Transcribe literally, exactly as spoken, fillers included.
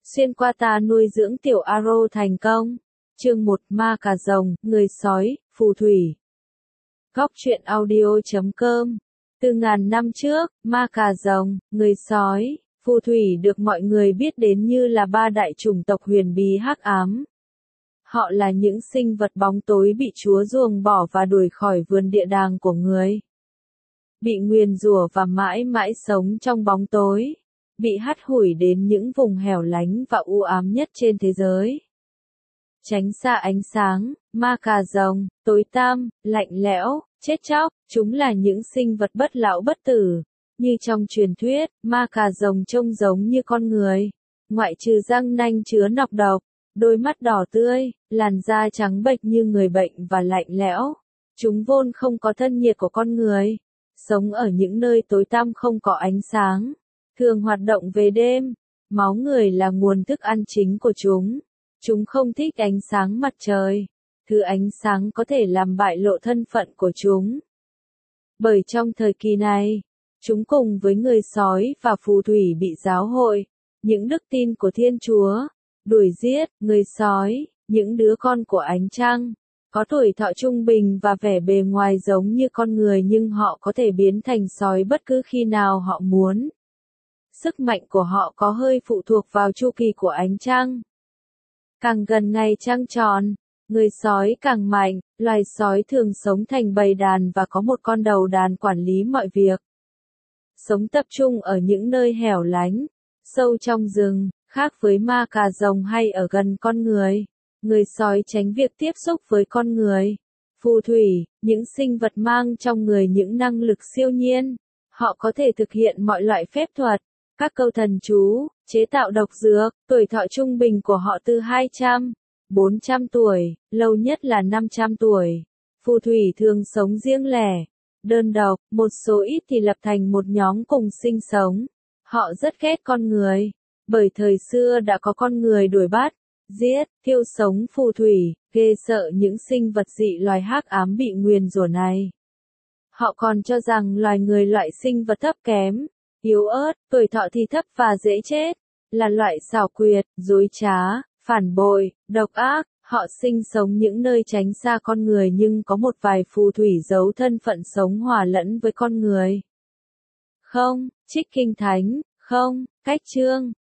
Xuyên qua ta nuôi dưỡng tiểu Aro thành công. Chương một Ma cà rồng, người sói, phù thủy. Góc truyện audio chấm com. Từ ngàn năm trước, ma cà rồng, người sói, phù thủy được mọi người biết đến như là ba đại chủng tộc huyền bí hắc ám. Họ là những sinh vật bóng tối bị Chúa ruồng bỏ và đuổi khỏi vườn địa đàng của người. Bị nguyền rủa và mãi mãi sống trong bóng tối. Bị hắt hủi đến những vùng hẻo lánh và u ám nhất trên thế giới. Tránh xa ánh sáng, ma cà rồng, tối tăm, lạnh lẽo, chết chóc, chúng là những sinh vật bất lão bất tử. Như trong truyền thuyết, ma cà rồng trông giống như con người. Ngoại trừ răng nanh chứa nọc độc, đôi mắt đỏ tươi, làn da trắng bệch như người bệnh và lạnh lẽo. Chúng vốn không có thân nhiệt của con người. Sống ở những nơi tối tăm không có ánh sáng. Thường hoạt động về đêm, máu người là nguồn thức ăn chính của chúng. Chúng không thích ánh sáng mặt trời. Thứ ánh sáng có thể làm bại lộ thân phận của chúng. Bởi trong thời kỳ này, chúng cùng với người sói và phù thủy bị giáo hội, những đức tin của Thiên Chúa, đuổi giết, người sói, những đứa con của ánh trăng. Có tuổi thọ trung bình và vẻ bề ngoài giống như con người nhưng họ có thể biến thành sói bất cứ khi nào họ muốn. Sức mạnh của họ có hơi phụ thuộc vào chu kỳ của ánh trăng. Càng gần ngày trăng tròn, người sói càng mạnh, loài sói thường sống thành bầy đàn và có một con đầu đàn quản lý mọi việc. Sống tập trung ở những nơi hẻo lánh, sâu trong rừng, khác với ma cà rồng hay ở gần con người. Người sói tránh việc tiếp xúc với con người. Phù thủy, những sinh vật mang trong người những năng lực siêu nhiên. Họ có thể thực hiện mọi loại phép thuật. Các câu thần chú, chế tạo độc dược, tuổi thọ trung bình của họ từ hai trăm, bốn trăm tuổi, lâu nhất là năm trăm tuổi. Phù thủy thường sống riêng lẻ, đơn độc, một số ít thì lập thành một nhóm cùng sinh sống. Họ rất ghét con người, bởi thời xưa đã có con người đuổi bắt, giết, thiêu sống phù thủy, ghê sợ những sinh vật dị loài hắc ám bị nguyền rủa này. Họ còn cho rằng loài người loại sinh vật thấp kém, yếu ớt, tuổi thọ thì thấp và dễ chết, là loại xảo quyệt, dối trá, phản bội, độc ác. Họ sinh sống những nơi tránh xa con người nhưng có một vài phù thủy giấu thân phận sống hòa lẫn với con người. Không, trích kinh thánh, không, cách chương.